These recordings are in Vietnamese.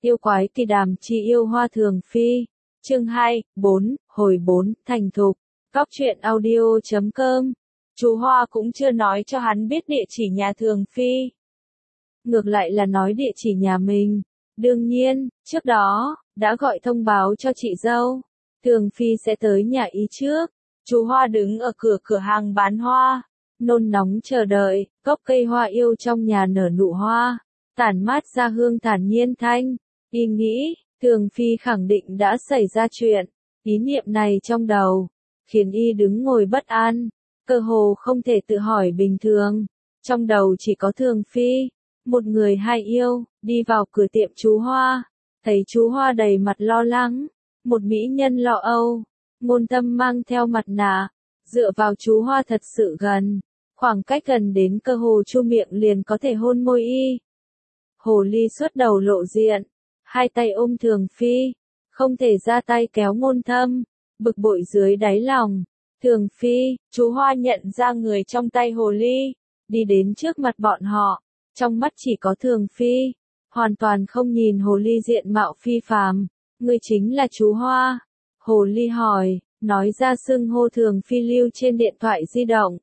Yêu quái kỳ đàm chi yêu hoa thường phi. Chương 2, 4, hồi 4, thành thục. Góc truyện audio.com. Chú Hoa cũng chưa nói cho hắn biết địa chỉ nhà thường phi. Ngược lại là nói địa chỉ nhà mình. Đương nhiên, trước đó, đã gọi thông báo cho chị dâu. Thường phi sẽ tới nhà ý trước. Chú Hoa đứng ở cửa hàng bán hoa. Nôn nóng chờ đợi, gốc cây hoa yêu trong nhà nở nụ hoa. Tản mát ra hương thản nhiên thanh. Y nghĩ, thường phi khẳng định đã xảy ra chuyện. Ý niệm này trong đầu, khiến y đứng ngồi bất an. Cơ hồ không thể tự hỏi bình thường. Trong đầu chỉ có thường phi. Một người hai yêu, đi vào cửa tiệm chú Hoa. Thấy chú Hoa đầy mặt lo lắng. Một mỹ nhân lo âu. Ngôn Tâm mang theo mặt nạ. Dựa vào chú Hoa thật sự gần. Khoảng cách gần đến cơ hồ chu miệng liền có thể hôn môi y. Hồ ly xuất đầu lộ diện. Hai tay ôm thường phi. Không thể ra tay kéo Ngôn Tâm. Bực bội dưới đáy lòng. Thường phi, chú Hoa nhận ra người trong tay hồ ly. Đi đến trước mặt bọn họ. Trong mắt chỉ có thường phi. Hoàn toàn không nhìn hồ ly diện mạo phi phàm. Người chính là chú Hoa. Hồ ly hỏi, nói ra xưng hô thường phi lưu trên điện thoại di động.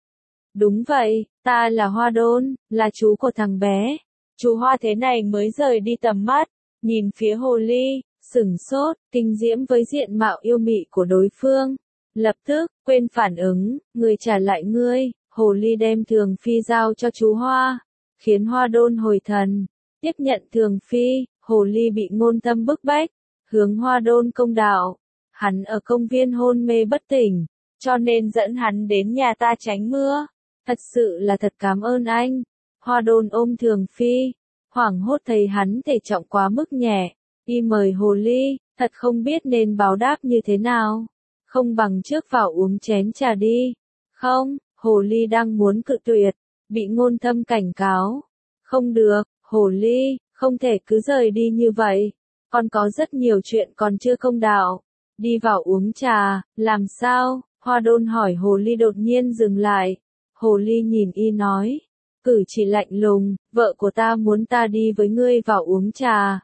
Đúng vậy, ta là Hoa Đôn, là chú của thằng bé. Chú Hoa thế này mới rời đi tầm mắt, nhìn phía hồ ly, sửng sốt, kinh diễm với diện mạo yêu mị của đối phương. Lập tức, quên phản ứng, người trả lại ngươi, hồ ly đem thường phi giao cho chú Hoa, khiến Hoa Đôn hồi thần. Tiếp nhận thường phi, hồ ly bị Ngôn Tâm bức bách, hướng Hoa Đôn công đạo. Hắn ở công viên hôn mê bất tỉnh, cho nên dẫn hắn đến nhà ta tránh mưa. Thật sự là thật cảm ơn anh. Hoa Đôn ôm thường phi, hoảng hốt thấy hắn thể trọng quá mức nhẹ. Y mời hồ ly, thật không biết nên báo đáp như thế nào. Không bằng trước vào uống chén trà đi. Không, hồ ly đang muốn cự tuyệt, bị Ngôn Tâm cảnh cáo. Không được, hồ ly, không thể cứ rời đi như vậy. Còn có rất nhiều chuyện còn chưa công đạo. Đi vào uống trà, làm sao? Hoa Đôn hỏi hồ ly đột nhiên dừng lại. Hồ ly nhìn y nói, cử chỉ lạnh lùng, vợ của ta muốn ta đi với ngươi vào uống trà.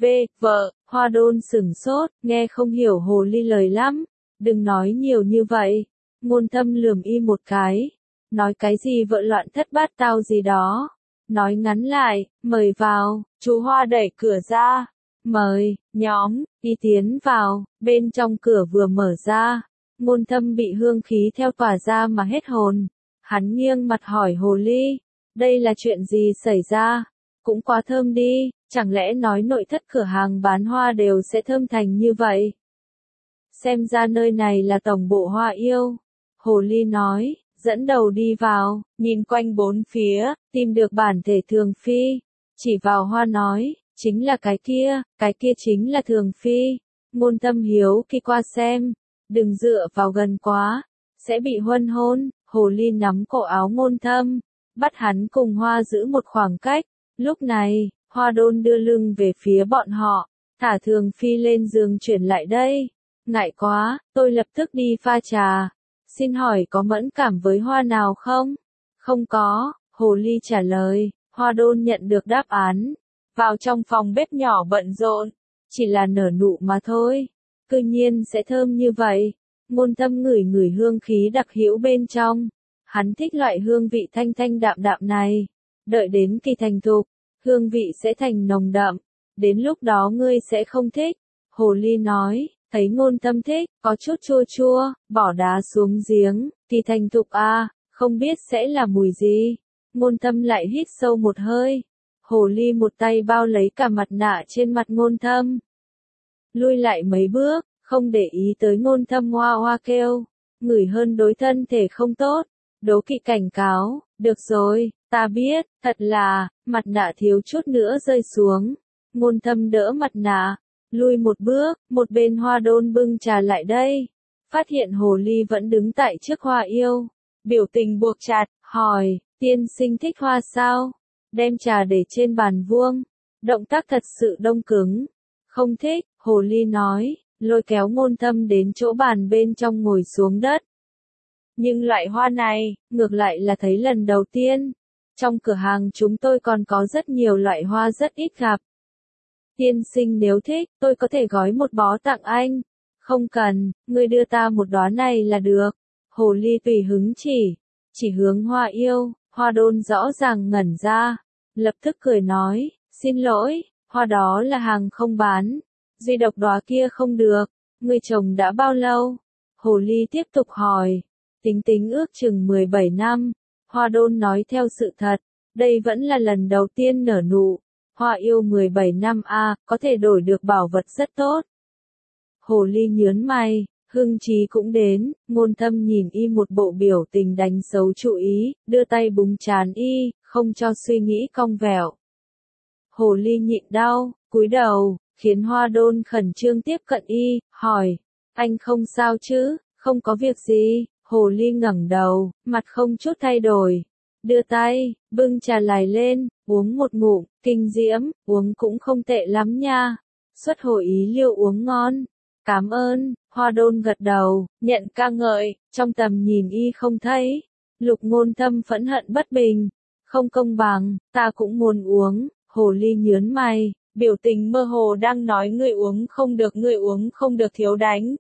Vợ, Hoa Đôn sửng sốt, nghe không hiểu hồ ly lời lắm. Đừng nói nhiều như vậy. Ngôn Tâm lườm y một cái. Nói cái gì vợ loạn thất bát tao gì đó. Nói ngắn lại, mời vào, chú Hoa đẩy cửa ra. Mời, nhóm, y tiến vào, bên trong cửa vừa mở ra. Ngôn Tâm bị hương khí theo tỏa ra mà hết hồn. Hắn nghiêng mặt hỏi hồ ly, đây là chuyện gì xảy ra? Cũng quá thơm đi, chẳng lẽ nói nội thất cửa hàng bán hoa đều sẽ thơm thành như vậy? Xem ra nơi này là tổng bộ hoa yêu. Hồ ly nói, dẫn đầu đi vào, nhìn quanh bốn phía, tìm được bản thể thường phi. Chỉ vào hoa nói, chính là cái kia chính là thường phi. Ngôn Tâm hiếu kỳ qua xem, đừng dựa vào gần quá, sẽ bị huân hôn. Hồ ly nắm cổ áo Ngôn Tâm, bắt hắn cùng Hoa giữ một khoảng cách. Lúc này, Hoa Đôn đưa lưng về phía bọn họ, thả thường phi lên giường chuyển lại đây. Ngại quá, tôi lập tức đi pha trà. Xin hỏi có mẫn cảm với hoa nào không? Không có, hồ ly trả lời. Hoa Đôn nhận được đáp án. Vào trong phòng bếp nhỏ bận rộn, chỉ là nở nụ mà thôi. Cư nhiên sẽ thơm như vậy. Ngôn Tâm ngửi ngửi hương khí đặc hữu bên trong. Hắn thích loại hương vị thanh thanh đạm đạm này. Đợi đến kỳ thành thục, hương vị sẽ thành nồng đậm. Đến lúc đó ngươi sẽ không thích. Hồ ly nói, thấy Ngôn Tâm thích, có chút chua chua, bỏ đá xuống giếng, kỳ thành thục à, không biết sẽ là mùi gì. Ngôn Tâm lại hít sâu một hơi. Hồ ly một tay bao lấy cả mặt nạ trên mặt Ngôn Tâm. Lui lại mấy bước. Không để ý tới Ngôn Tâm hoa hoa kêu, ngửi hơn đối thân thể không tốt. Đố kỵ cảnh cáo, được rồi, ta biết, thật là, mặt nạ thiếu chút nữa rơi xuống. Ngôn Tâm đỡ mặt nạ, lui một bước, một bên Hoa Đôn bưng trà lại đây. Phát hiện hồ ly vẫn đứng tại trước hoa yêu. Biểu tình buộc chặt, hỏi, tiên sinh thích hoa sao? Đem trà để trên bàn vuông. Động tác thật sự đông cứng. Không thích, hồ ly nói. Lôi kéo Ngôn Tâm đến chỗ bàn bên trong ngồi xuống đất. Nhưng loại hoa này, ngược lại là thấy lần đầu tiên. Trong cửa hàng chúng tôi còn có rất nhiều loại hoa rất ít gặp. Tiên sinh nếu thích, tôi có thể gói một bó tặng anh. Không cần, ngươi đưa ta một đóa này là được. Hồ ly tùy hứng chỉ hướng Hoa Yêu. Hoa Đôn rõ ràng ngẩn ra, lập tức cười nói, xin lỗi, hoa đó là hàng không bán, duy độc đóa kia không được, ngươi trồng đã bao lâu? Hồ ly tiếp tục hỏi, tính ước chừng 17 năm, Hoa Đôn nói theo sự thật, đây vẫn là lần đầu tiên nở nụ, Hoa Yêu 17 năm có thể đổi được bảo vật rất tốt. Hồ ly nhớn mày. Hưng Chí cũng đến, Ngôn Thâm nhìn y một bộ biểu tình đánh dấu chú ý, đưa tay búng trán y, không cho suy nghĩ cong vẹo. Hồ ly nhịn đau, cúi đầu, khiến Hoa Đôn khẩn trương tiếp cận y, hỏi, anh không sao chứ, không có việc gì, hồ ly ngẩng đầu, mặt không chút thay đổi. Đưa tay, bưng trà lại lên, uống một ngụm, kinh diễm, uống cũng không tệ lắm nha. Xuất hồ ý liêu uống ngon. Cảm ơn, Hoa Đôn gật đầu, nhận ca ngợi, trong tầm nhìn y không thấy. Lục Ngôn Thâm phẫn hận bất bình. Không công bằng, ta cũng muốn uống, hồ ly nhớn mày, biểu tình mơ hồ đang nói ngươi uống không được thiếu đánh.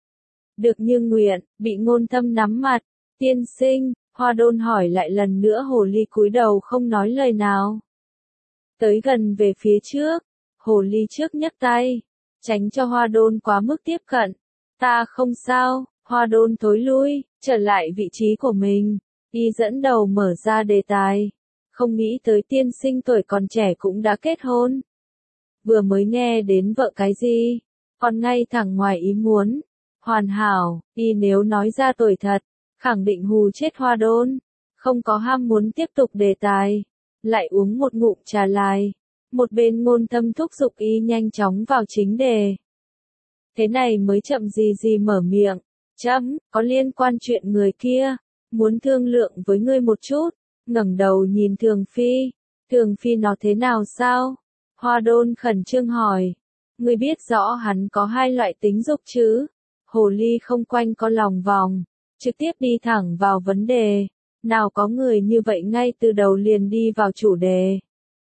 Được như nguyện, bị Ngôn Thâm nắm mặt. Tiên sinh, Hoa Đôn hỏi lại lần nữa hồ ly cúi đầu không nói lời nào. Tới gần về phía trước, hồ ly trước nhấc tay. Tránh cho Hoa Đôn quá mức tiếp cận. Ta không sao, Hoa Đôn thối lui, trở lại vị trí của mình. Y dẫn đầu mở ra đề tài. Không nghĩ tới tiên sinh tuổi còn trẻ cũng đã kết hôn. Vừa mới nghe đến vợ cái gì, còn ngay thẳng ngoài ý muốn. Hoàn hảo, y nếu nói ra tuổi thật, khẳng định hù chết Hoa Đôn. Không có ham muốn tiếp tục đề tài. Lại uống một ngụm trà lại. Một bên Ngôn Thâm thúc giục y nhanh chóng vào chính đề. Thế này mới chậm gì mở miệng. Chấm, có liên quan chuyện người kia. Muốn thương lượng với ngươi một chút. Ngẩng đầu nhìn Thường Phi. Thường Phi nó thế nào sao? Hoa Đôn khẩn trương hỏi. Ngươi biết rõ hắn có hai loại tính dục chứ? Hồ ly không quanh có lòng vòng. Trực tiếp đi thẳng vào vấn đề. Nào có người như vậy ngay từ đầu liền đi vào chủ đề.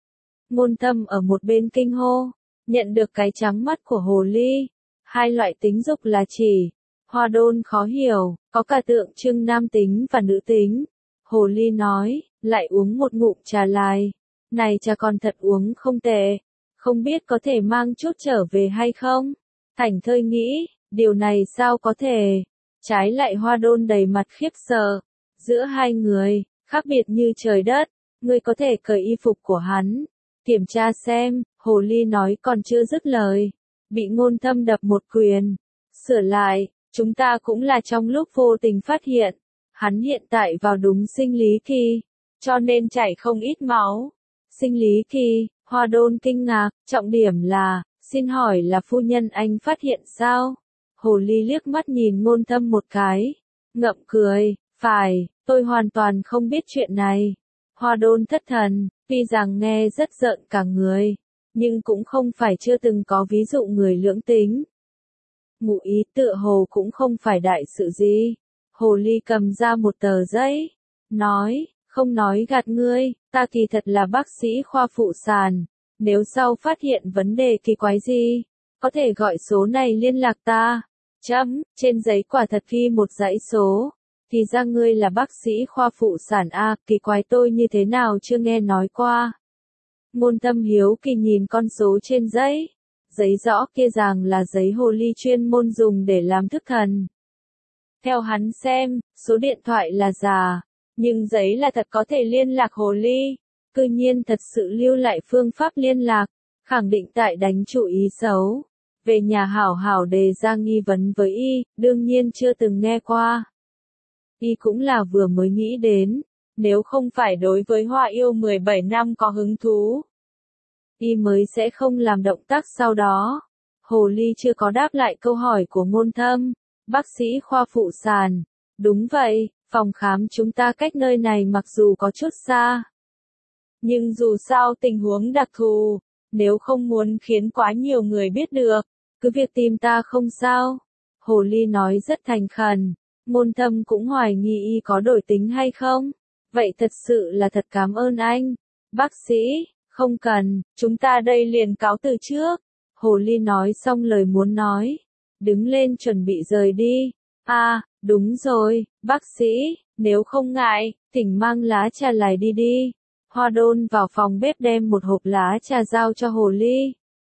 Ngôn Thâm ở một bên kinh hô, nhận được cái trắng mắt của hồ ly. Hai loại tính dục là chỉ. Hoa Đôn khó hiểu, có cả tượng trưng nam tính và nữ tính. Hồ ly nói, lại uống một ngụm trà lại. Này trà còn thật uống không tệ. Không biết có thể mang chút trở về hay không? Thảnh thơi nghĩ, điều này sao có thể? Trái lại Hoa Đôn đầy mặt khiếp sợ. Giữa hai người, khác biệt như trời đất. Ngươi có thể cởi y phục của hắn. Kiểm tra xem, hồ ly nói còn chưa dứt lời. Bị Ngôn Thâm đập một quyền. Sửa lại, chúng ta cũng là trong lúc vô tình phát hiện. Hắn hiện tại vào đúng sinh lý kỳ. Cho nên chảy không ít máu. Sinh lý kỳ, Hoa Đôn kinh ngạc, trọng điểm là, xin hỏi là phu nhân anh phát hiện sao? Hồ ly liếc mắt nhìn Ngôn Thâm một cái. Ngậm cười, phải, tôi hoàn toàn không biết chuyện này. Hoa Đôn thất thần, tuy rằng nghe rất giận cả người, nhưng cũng không phải chưa từng có ví dụ người lưỡng tính. Ngụ ý tựa hồ cũng không phải đại sự gì. Hồ ly cầm ra một tờ giấy, nói, không nói gạt ngươi, ta kỳ thật là bác sĩ khoa phụ sản. Nếu sau phát hiện vấn đề kỳ quái gì, có thể gọi số này liên lạc ta. Trên giấy quả thật ghi một dãy số. Thì ra ngươi là bác sĩ khoa phụ sản kỳ quái tôi như thế nào chưa nghe nói qua. Ngôn Thâm hiếu kỳ nhìn con số trên giấy. Giấy rõ kia rằng là giấy hồ ly chuyên môn dùng để làm thức thần. Theo hắn xem, số điện thoại là giả, nhưng giấy là thật có thể liên lạc hồ ly. Cư nhiên thật sự lưu lại phương pháp liên lạc, khẳng định tại đánh chủ ý xấu. Về nhà hảo hảo đề ra nghi vấn với y, đương nhiên chưa từng nghe qua. Y cũng là vừa mới nghĩ đến, nếu không phải đối với Hoa Yêu 17 năm có hứng thú, y mới sẽ không làm động tác sau đó. Hồ ly chưa có đáp lại câu hỏi của Ngôn Thâm. Bác sĩ khoa phụ sản. Đúng vậy, phòng khám chúng ta cách nơi này mặc dù có chút xa. Nhưng dù sao tình huống đặc thù, nếu không muốn khiến quá nhiều người biết được, cứ việc tìm ta không sao. Hồ ly nói rất thành khẩn. Ngôn Thâm cũng hoài nghi y có đổi tính hay không. Vậy thật sự là thật cảm ơn anh. Bác sĩ, Không cần, chúng ta đây liền cáo từ trước. Hồ ly nói xong lời muốn nói. Đứng lên chuẩn bị rời đi. À, đúng rồi, bác sĩ, nếu không ngại, thỉnh mang lá trà lại đi đi. Hoa Đôn vào phòng bếp đem một hộp lá trà giao cho hồ ly.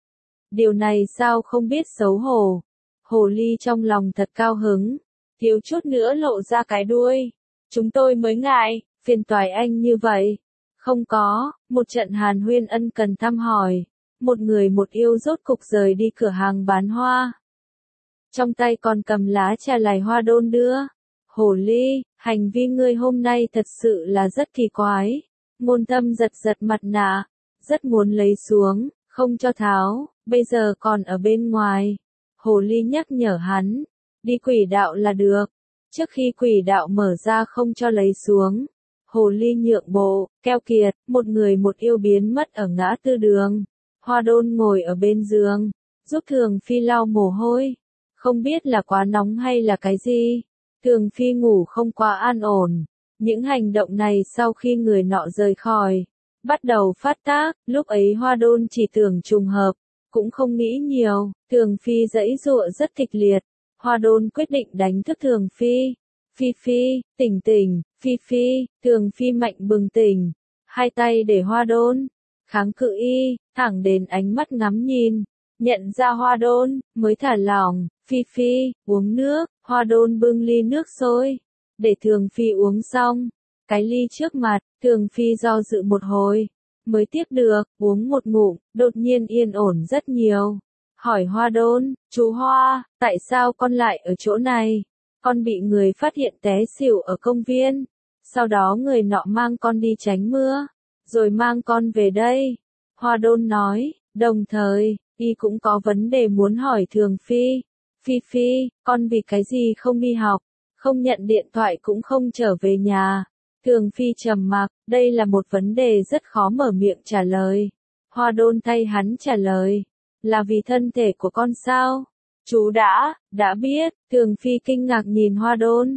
Điều này sao không biết xấu hổ. Hồ ly trong lòng thật cao hứng. Thiếu chút nữa lộ ra cái đuôi. Chúng tôi mới ngại, phiền toái anh như vậy. Không có, một trận hàn huyên ân cần thăm hỏi. Một người một yêu rốt cục rời đi cửa hàng bán hoa. Trong tay còn cầm lá trà lài Hoa Đôn đưa. Hồ ly, hành vi ngươi hôm nay thật sự là rất kỳ quái. Ngôn Thâm giật giật mặt nạ. Rất muốn lấy xuống, không cho tháo, bây giờ còn ở bên ngoài. Hồ ly nhắc nhở hắn. Đi quỷ đạo là được. Trước khi quỷ đạo mở ra không cho lấy xuống. Hồ ly nhượng bộ, keo kiệt, một người một yêu biến mất ở ngã tư đường. Hoa Đôn ngồi ở bên giường, giúp Thường Phi lau mồ hôi. Không biết là quá nóng hay là cái gì. Thường Phi ngủ không quá an ổn. Những hành động này sau khi người nọ rời khỏi, bắt đầu phát tác, lúc ấy Hoa Đôn chỉ tưởng trùng hợp, cũng không nghĩ nhiều. Thường Phi giãy giụa rất kịch liệt. Hoa Đôn quyết định đánh thức Thường Phi. Phi Phi, tỉnh tỉnh, Phi Phi, Thường Phi mạnh bừng tỉnh. Hai tay để Hoa Đôn, kháng cự y, thẳng đến ánh mắt ngắm nhìn. Nhận ra Hoa Đôn, mới thả lỏng. Phi Phi, uống nước. Hoa Đôn bưng ly nước sôi, để Thường Phi uống xong. Cái ly trước mặt, Thường Phi do dự một hồi, mới tiếp được, uống một ngụm, đột nhiên yên ổn rất nhiều. Hỏi Hoa Đôn, chú Hoa, tại sao con lại ở chỗ này? Con bị người phát hiện té xỉu ở công viên. Sau đó người nọ mang con đi tránh mưa, rồi mang con về đây. Hoa Đôn nói, đồng thời, y cũng có vấn đề muốn hỏi Thường Phi. Phi Phi, con vì cái gì không đi học, không nhận điện thoại cũng không trở về nhà. Thường Phi trầm mặc, đây là một vấn đề rất khó mở miệng trả lời. Hoa Đôn thay hắn trả lời, là vì thân thể của con sao? Chú đã biết. Thường Phi kinh ngạc nhìn Hoa Đôn.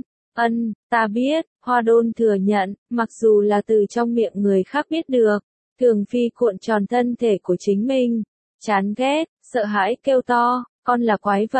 Ta biết. Hoa Đôn thừa nhận, mặc dù là từ trong miệng người khác biết được. Thường Phi cuộn tròn thân thể của chính mình, chán ghét, sợ hãi kêu to, con là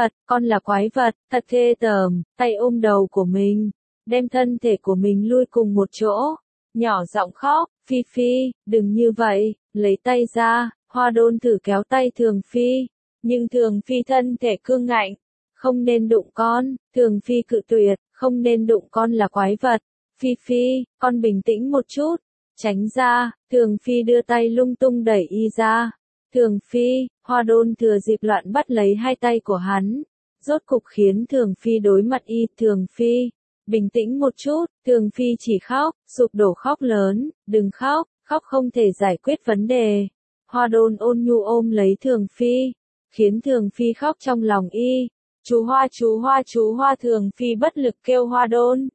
quái vật, thật ghê tởm, tay ôm đầu của mình, đem thân thể của mình lui cùng một chỗ, nhỏ giọng khóc. Phi Phi, đừng như vậy, lấy tay ra. Hoa Đôn thử kéo tay Thường Phi, nhưng Thường Phi thân thể cương ngạnh, không nên đụng con. Thường Phi cự tuyệt, không nên đụng con là quái vật. Phi Phi, con bình tĩnh một chút, tránh ra. Thường Phi đưa tay lung tung đẩy y ra. Thường Phi, Hoa Đôn thừa dịp loạn bắt lấy hai tay của hắn, rốt cục khiến Thường Phi đối mặt y. Thường Phi, bình tĩnh một chút. Thường Phi chỉ khóc, sụp đổ khóc lớn, đừng khóc, khóc không thể giải quyết vấn đề. Hoa Đôn ôn nhu ôm lấy Thường Phi, khiến Thường Phi khóc trong lòng y. Chú Hoa. Thường Phi bất lực kêu Hoa Đôn.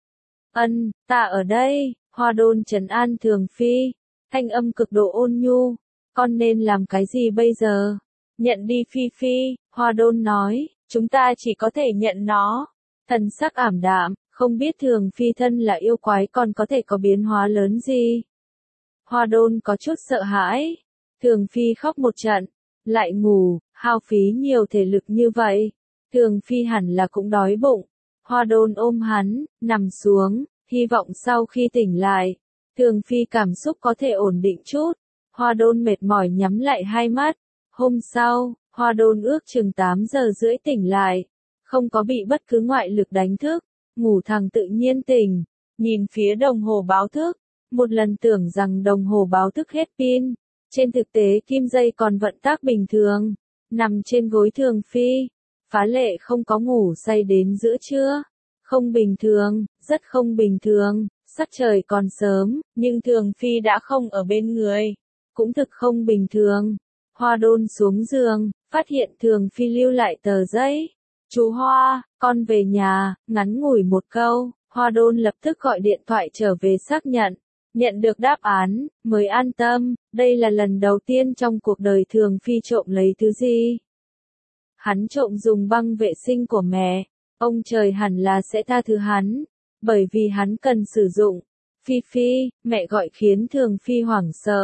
Ta ở đây. Hoa Đôn trấn an Thường Phi, thanh âm cực độ ôn nhu. Con nên làm cái gì bây giờ? Nhận đi Phi Phi. Hoa Đôn nói, chúng ta chỉ có thể nhận nó. Thần sắc ảm đạm, không biết Thường Phi thân là yêu quái còn có thể có biến hóa lớn gì. Hoa Đôn có chút sợ hãi. Thường Phi khóc một trận, lại ngủ, hao phí nhiều thể lực như vậy. Thường Phi hẳn là cũng đói bụng. Hoa Đôn ôm hắn, nằm xuống, hy vọng sau khi tỉnh lại, Thường Phi cảm xúc có thể ổn định chút. Hoa Đôn mệt mỏi nhắm lại hai mắt. Hôm sau, Hoa Đôn ước chừng 8 giờ rưỡi tỉnh lại, không có bị bất cứ ngoại lực đánh thức, ngủ thẳng tự nhiên tỉnh, nhìn phía đồng hồ báo thức, một lần tưởng rằng đồng hồ báo thức hết pin, trên thực tế kim dây còn vận tác bình thường. Nằm trên gối Thường Phi, phá lệ không có ngủ say đến giữa trưa. Không bình thường, rất không bình thường. Sắc trời còn sớm, nhưng Thường Phi đã không ở bên người, cũng thực không bình thường. Hoa Đôn xuống giường, phát hiện Thường Phi lưu lại tờ giấy. Chú Hoa, con về nhà. Ngắn ngủi một câu, Hoa Đôn lập tức gọi điện thoại trở về xác nhận. Nhận được đáp án, mới an tâm. Đây là lần đầu tiên trong cuộc đời Thường Phi trộm lấy thứ gì. Hắn trộm dùng băng vệ sinh của mẹ. Ông trời hẳn là sẽ tha thứ hắn, bởi vì hắn cần sử dụng. Phi Phi, mẹ gọi khiến Thường Phi hoảng sợ.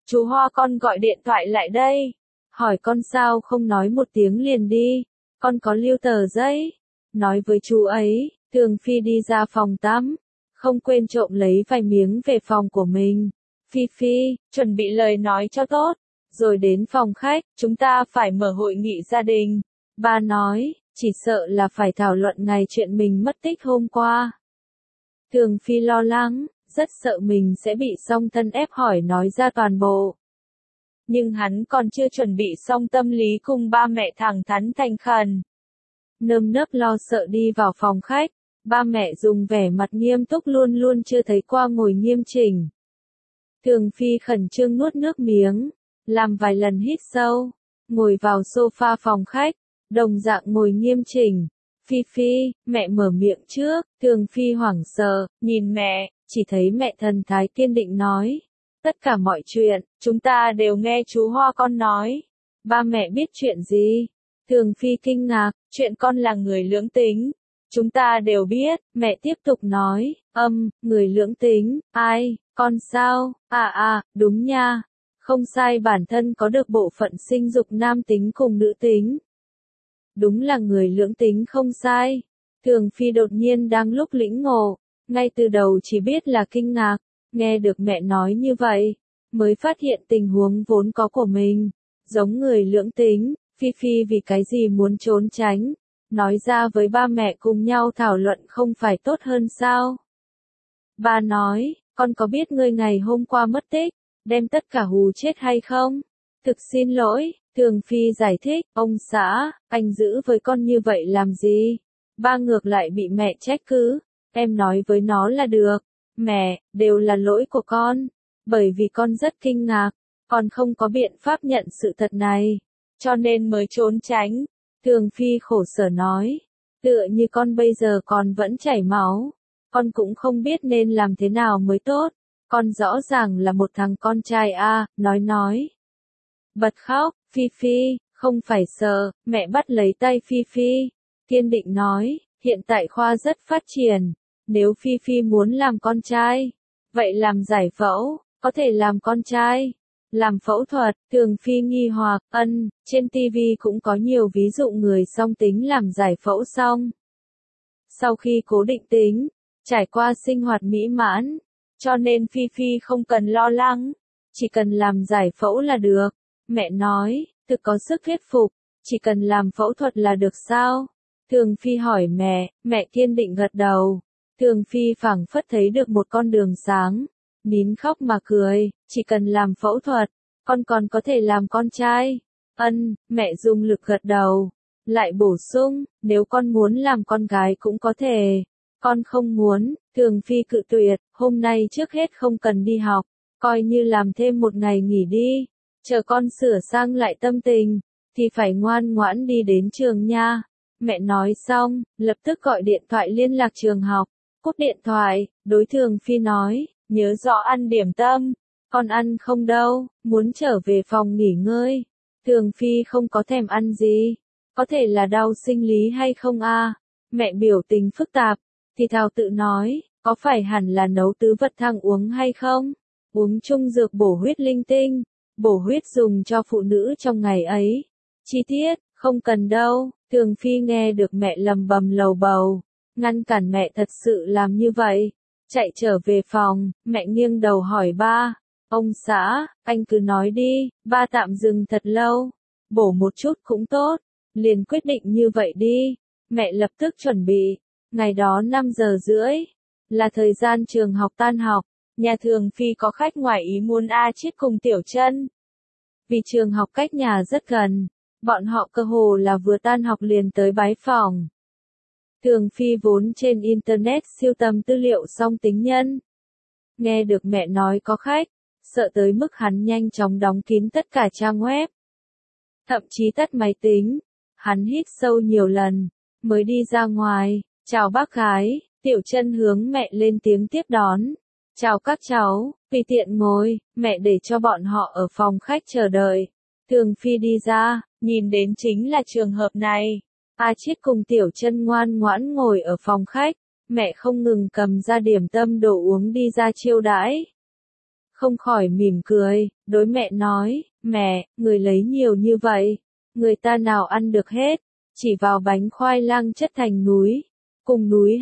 Chú Hoa con gọi điện thoại lại đây. Hỏi con sao không nói một tiếng liền đi. Con có lưu tờ giấy. Nói với chú ấy, Thường Phi đi ra phòng tắm. Không quên trộm lấy vài miếng về phòng của mình. Phi Phi, chuẩn bị lời nói cho tốt. Rồi đến phòng khách, chúng ta phải mở hội nghị gia đình. Ba nói, chỉ sợ là phải thảo luận ngày chuyện mình mất tích hôm qua. Thường Phi lo lắng, rất sợ mình sẽ bị song thân ép hỏi nói ra toàn bộ. Nhưng hắn còn chưa chuẩn bị xong tâm lý cùng ba mẹ thẳng thắn thành khẩn. Nơm nớp lo sợ đi vào phòng khách, ba mẹ dùng vẻ mặt nghiêm túc luôn luôn chưa thấy qua ngồi nghiêm chỉnh. Thường Phi khẩn trương nuốt nước miếng, làm vài lần hít sâu, ngồi vào sofa phòng khách, đồng dạng ngồi nghiêm chỉnh. Phi Phi, mẹ mở miệng trước, Thường Phi hoảng sợ, nhìn mẹ, chỉ thấy mẹ thần thái kiên định nói. Tất cả mọi chuyện, chúng ta đều nghe chú Hoa con nói. Ba mẹ biết chuyện gì? Thường Phi kinh ngạc, chuyện con là người lưỡng tính. Chúng ta đều biết, mẹ tiếp tục nói, người lưỡng tính, ai, con sao, đúng nha. Không sai, bản thân có được bộ phận sinh dục nam tính cùng nữ tính. Đúng là người lưỡng tính không sai. Thường Phi đột nhiên đang lúc lĩnh ngộ, ngay từ đầu chỉ biết là kinh ngạc, nghe được mẹ nói như vậy, mới phát hiện tình huống vốn có của mình. Giống người lưỡng tính, Phi Phi vì cái gì muốn trốn tránh, nói ra với ba mẹ cùng nhau thảo luận không phải tốt hơn sao? Ba nói, con có biết ngươi ngày hôm qua mất tích, đem tất cả hù chết hay không? Thực xin lỗi, Thường Phi giải thích, ông xã, anh giữ với con như vậy làm gì? Ba ngược lại bị mẹ trách cứ, em nói với nó là được. Mẹ, đều là lỗi của con, bởi vì con rất kinh ngạc, con không có biện pháp nhận sự thật này, cho nên mới trốn tránh. Thường Phi khổ sở nói, tựa như con bây giờ còn vẫn chảy máu, con cũng không biết nên làm thế nào mới tốt, con rõ ràng là một thằng con trai nói. Bật khóc, Phi Phi, không phải sợ, mẹ bắt lấy tay Phi Phi, kiên định nói, hiện tại khoa rất phát triển. Nếu Phi Phi muốn làm con trai, vậy làm giải phẫu, có thể làm con trai. Làm phẫu thuật, Thường Phi nghi hoặc, trên TV cũng có nhiều ví dụ người song tính làm giải phẫu xong. Sau khi cố định tính, trải qua sinh hoạt mỹ mãn, cho nên Phi Phi không cần lo lắng, chỉ cần làm giải phẫu là được. Mẹ nói, thực có sức thuyết phục, chỉ cần làm phẫu thuật là được sao? Thường Phi hỏi mẹ kiên định gật đầu. Thường Phi phảng phất thấy được một con đường sáng, nín khóc mà cười, chỉ cần làm phẫu thuật, con còn có thể làm con trai. Mẹ dùng lực gật đầu, lại bổ sung, nếu con muốn làm con gái cũng có thể. Con không muốn, Thường Phi cự tuyệt, hôm nay trước hết không cần đi học, coi như làm thêm một ngày nghỉ đi, chờ con sửa sang lại tâm tình, thì phải ngoan ngoãn đi đến trường nha. Mẹ nói xong, lập tức gọi điện thoại liên lạc trường học. Cúp điện thoại, đối Thường Phi nói, nhớ rõ ăn điểm tâm, con ăn không đâu, muốn trở về phòng nghỉ ngơi. Thường Phi không có thèm ăn gì, có thể là đau sinh lý hay không Mẹ biểu tình phức tạp, thì thào tự nói, có phải hẳn là nấu tứ vật thang uống hay không? Uống chung dược bổ huyết linh tinh, bổ huyết dùng cho phụ nữ trong ngày ấy. Chi tiết, không cần đâu. Thường Phi nghe được mẹ lầm bầm lầu bầu, ngăn cản mẹ thật sự làm như vậy. Chạy trở về phòng, mẹ nghiêng đầu hỏi ba, ông xã, anh cứ nói đi, ba tạm dừng thật lâu, bổ một chút cũng tốt, liền quyết định như vậy đi. Mẹ lập tức chuẩn bị, ngày đó 5:30, là thời gian trường học tan học, nhà Thường Phi có khách ngoài ý muốn Chiết cùng Tiểu Chân. Vì trường học cách nhà rất gần, bọn họ cơ hồ là vừa tan học liền tới bái phòng. Thường Phi vốn trên Internet sưu tầm tư liệu song tính nhân. Nghe được mẹ nói có khách, sợ tới mức hắn nhanh chóng đóng kín tất cả trang web. Thậm chí tắt máy tính. Hắn hít sâu nhiều lần, mới đi ra ngoài. Chào bác gái, Tiểu Chân hướng mẹ lên tiếng tiếp đón. Chào các cháu, vì tiện ngồi, mẹ để cho bọn họ ở phòng khách chờ đợi. Thường Phi đi ra, nhìn đến chính là trường hợp này. Chiết cùng Tiểu Chân ngoan ngoãn ngồi ở phòng khách, mẹ không ngừng cầm ra điểm tâm đồ uống đi ra chiêu đãi. không khỏi mỉm cười, đối mẹ nói, mẹ, người lấy nhiều như vậy, người ta nào ăn được hết, chỉ vào bánh khoai lang chất thành núi, cùng núi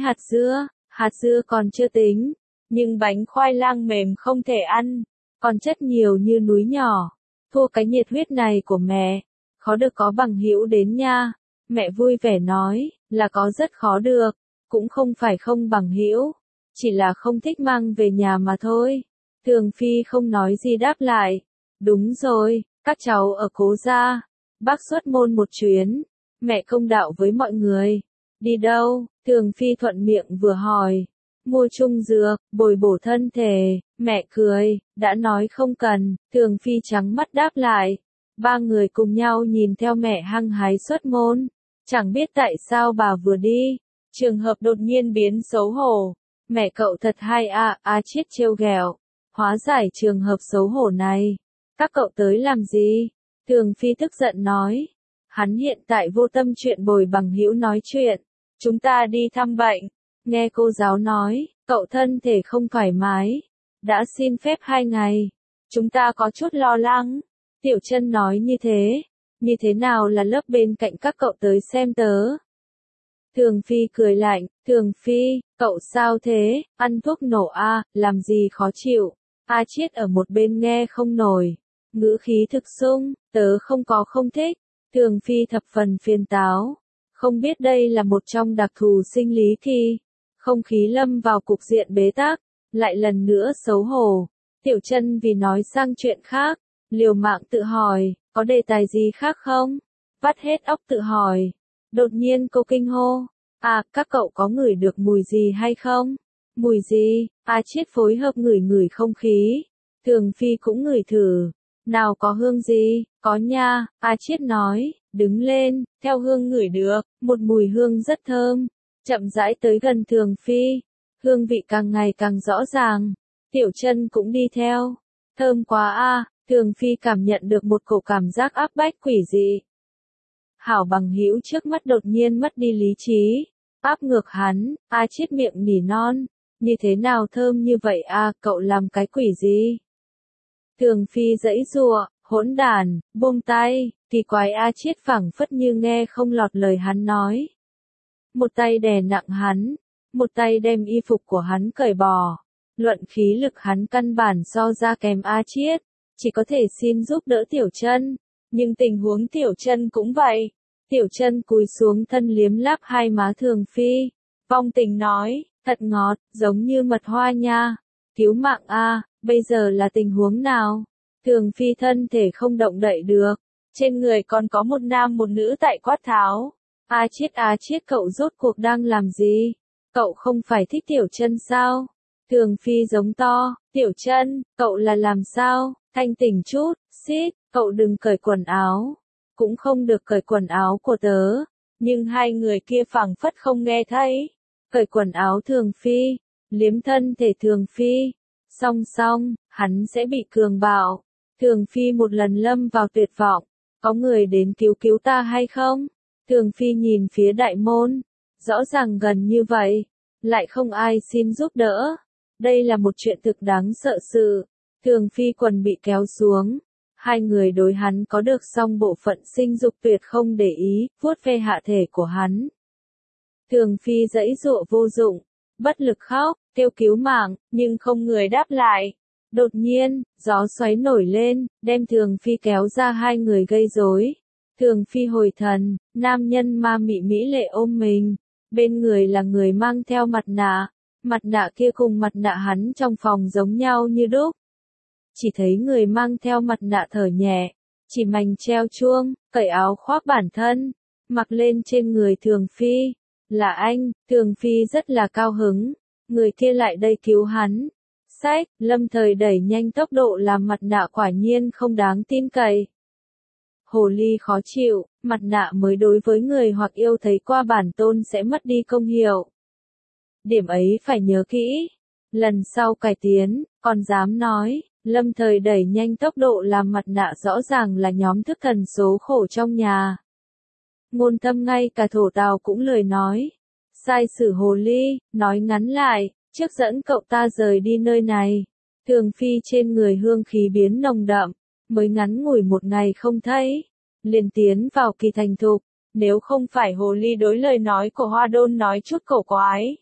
hạt dưa còn chưa tính, nhưng bánh khoai lang mềm không thể ăn, còn chất nhiều như núi nhỏ, thua cái nhiệt huyết này của mẹ, khó được có bằng hữu đến nha. Mẹ vui vẻ nói, là có rất khó được, cũng không phải không bằng hữu, chỉ là không thích mang về nhà mà thôi. Thường Phi không nói gì đáp lại, đúng rồi, các cháu ở Cố gia, bác xuất môn một chuyến, mẹ công đạo với mọi người. Đi đâu? Thường Phi thuận miệng vừa hỏi. Mua trung dược, bồi bổ thân thể, mẹ cười, đã nói không cần, Thường Phi trắng mắt đáp lại. Ba người cùng nhau nhìn theo mẹ hăng hái xuất môn, chẳng biết tại sao bà vừa đi, trường hợp đột nhiên biến xấu hổ. Mẹ cậu thật hay à, Chiết trêu ghẹo. Hóa giải trường hợp xấu hổ này. Các cậu tới làm gì? Thường Phi tức giận nói. Hắn hiện tại vô tâm chuyện bồi bằng hữu nói chuyện. Chúng ta đi thăm bệnh. Nghe cô giáo nói, cậu thân thể không thoải mái. Đã xin phép 2 ngày. Chúng ta có chút lo lắng. Tiểu Chân nói như thế. Như thế nào là lớp bên cạnh các cậu tới xem tớ? Thường Phi cười lạnh, Thường Phi, cậu sao thế, ăn thuốc nổ à, làm gì khó chịu? Chiết ở một bên nghe không nổi, ngữ khí thực sung, tớ không có không thích. Thường Phi thập phần phiền táo, không biết đây là một trong đặc thù sinh lý khi không khí lâm vào cục diện bế tắc, lại lần nữa xấu hổ. Tiểu Chân vì nói sang chuyện khác, liều mạng tự hỏi, có đề tài gì khác không? Vắt hết óc tự hỏi. Đột nhiên cô kinh hô, các cậu có ngửi được mùi gì hay không? Mùi gì? Chiết phối hợp ngửi ngửi không khí. Thường Phi cũng ngửi thử. Nào có hương gì? Có nha, Chiết nói, đứng lên, theo hương ngửi được, một mùi hương rất thơm. Chậm rãi tới gần Thường Phi, hương vị càng ngày càng rõ ràng. Tiểu Chân cũng đi theo. Thơm quá a, Thường Phi cảm nhận được một cổ cảm giác áp bách quỷ dị. Hảo bằng hữu trước mắt đột nhiên mất đi lý trí, áp ngược hắn, Chiết miệng nỉ non, như thế nào thơm như vậy cậu làm cái quỷ gì? Thường Phi giãy giụa, hỗn đản, buông tay, kỳ quái Chiết phảng phất như nghe không lọt lời hắn nói. Một tay đè nặng hắn, một tay đem y phục của hắn cởi bỏ, luận khí lực hắn căn bản so ra kém Chiết, chỉ có thể xin giúp đỡ Tiểu Chân. Nhưng tình huống Tiểu Chân cũng vậy. Tiểu Chân cúi xuống thân liếm láp hai má Thường Phi. Vong tình nói, thật ngọt, giống như mật hoa nha. Cứu mạng bây giờ là tình huống nào? Thường Phi thân thể không động đậy được. Trên người còn có một nam một nữ tại quát tháo. Chiết cậu rốt cuộc đang làm gì? Cậu không phải thích Tiểu Chân sao? Thường Phi giống to, Tiểu Chân, cậu là làm sao? Thanh tỉnh chút, xít, cậu đừng cởi quần áo. Cũng không được cởi quần áo của tớ. Nhưng hai người kia phảng phất không nghe thấy. Cởi quần áo Thường Phi, liếm thân thể Thường Phi. Song song, hắn sẽ bị cường bạo. Thường Phi một lần lâm vào tuyệt vọng. Có người đến cứu ta hay không? Thường Phi nhìn phía đại môn. Rõ ràng gần như vậy. Lại không ai xin giúp đỡ. Đây là một chuyện thực đáng sợ sự. Thường Phi quần bị kéo xuống. Hai người đối hắn có được song bộ phận sinh dục tuyệt không để ý, vuốt ve hạ thể của hắn. Thường Phi giãy giụa vô dụng, bất lực khóc, kêu cứu mạng, nhưng không người đáp lại. Đột nhiên, gió xoáy nổi lên, đem Thường Phi kéo ra hai người gây rối. Thường Phi hồi thần, nam nhân ma mị mỹ lệ ôm mình, bên người là người mang theo mặt nạ kia cùng mặt nạ hắn trong phòng giống nhau như đúc. Chỉ thấy người mang theo mặt nạ thở nhẹ, chỉ mảnh treo chuông, cởi áo khoác bản thân, mặc lên trên người Thường Phi. Là anh, Thường Phi rất là cao hứng, người kia lại đây cứu hắn. Lâm Thời đẩy nhanh tốc độ làm mặt nạ quả nhiên không đáng tin cậy. Hồ ly khó chịu, mặt nạ mới đối với người hoặc yêu thấy qua bản tôn sẽ mất đi công hiệu. Điểm ấy phải nhớ kỹ. Lần sau cải tiến, còn dám nói. Lâm Thời đẩy nhanh tốc độ làm mặt nạ rõ ràng là nhóm thức thần số khổ trong nhà. Ngôn Thâm ngay cả thổ tào cũng lười nói. Sai sử hồ ly, nói ngắn lại, trước dẫn cậu ta rời đi nơi này. Thường Phi trên người hương khí biến nồng đậm, mới ngắn ngủi một ngày không thấy, liền tiến vào kỳ thành thục, nếu không phải hồ ly đối lời nói của Hoa Đôn nói chút cổ quái.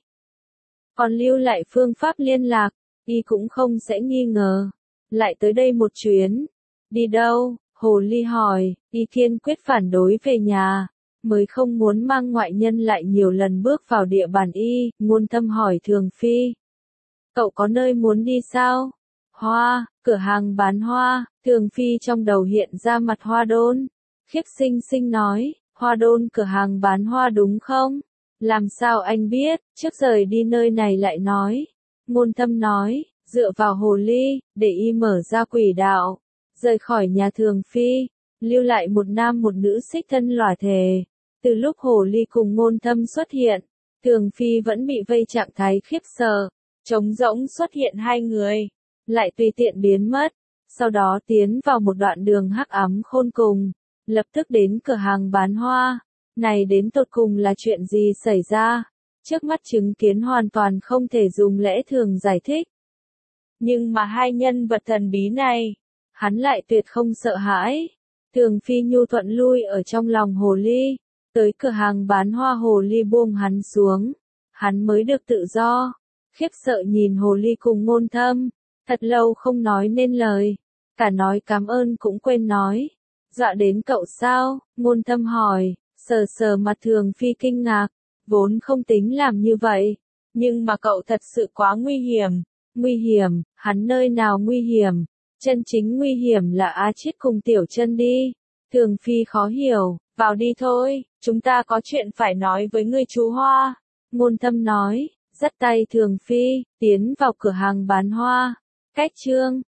Còn lưu lại phương pháp liên lạc, y cũng không sẽ nghi ngờ. Lại tới đây một chuyến. Đi đâu? Hồ ly hỏi, y kiên quyết phản đối về nhà, mới không muốn mang ngoại nhân lại nhiều lần bước vào địa bàn y, Ngôn Thâm hỏi Thường Phi. Cậu có nơi muốn đi sao? Hoa, cửa hàng bán hoa, Thường Phi trong đầu hiện ra mặt Hoa Đôn. Khiếp xinh xinh nói, Hoa Đôn cửa hàng bán hoa đúng không? Làm sao anh biết, trước rời đi nơi này lại nói. Ngôn Thâm nói, dựa vào hồ ly, để y mở ra quỷ đạo. Rời khỏi nhà Thường Phi, lưu lại một nam một nữ xích thân lỏa thề. Từ lúc hồ ly cùng Ngôn Thâm xuất hiện, Thường Phi vẫn bị vây trạng thái khiếp sợ. Trống rỗng xuất hiện hai người, lại tùy tiện biến mất. Sau đó tiến vào một đoạn đường hắc ám khôn cùng, lập tức đến cửa hàng bán hoa. Này đến tột cùng là chuyện gì xảy ra? Trước mắt chứng kiến hoàn toàn không thể dùng lẽ thường giải thích. Nhưng mà hai nhân vật thần bí này, hắn lại tuyệt không sợ hãi. Thường Phi nhu thuận lui ở trong lòng hồ ly, tới cửa hàng bán hoa hồ ly buông hắn xuống, hắn mới được tự do. Khiếp sợ nhìn hồ ly cùng Ngôn Thâm, thật lâu không nói nên lời, cả nói cảm ơn cũng quên nói. Dọa đến cậu sao? Ngôn Thâm hỏi, sờ sờ mặt Thường Phi kinh ngạc, vốn không tính làm như vậy, nhưng mà cậu thật sự quá nguy hiểm. Nguy hiểm, hắn nơi nào nguy hiểm? Chân chính nguy hiểm là A Chiết cùng Tiểu Chân đi. Thường Phi khó hiểu, vào đi thôi, chúng ta có chuyện phải nói với người chú Hoa. Ngôn Thâm nói, dắt tay Thường Phi, tiến vào cửa hàng bán hoa. Cách chương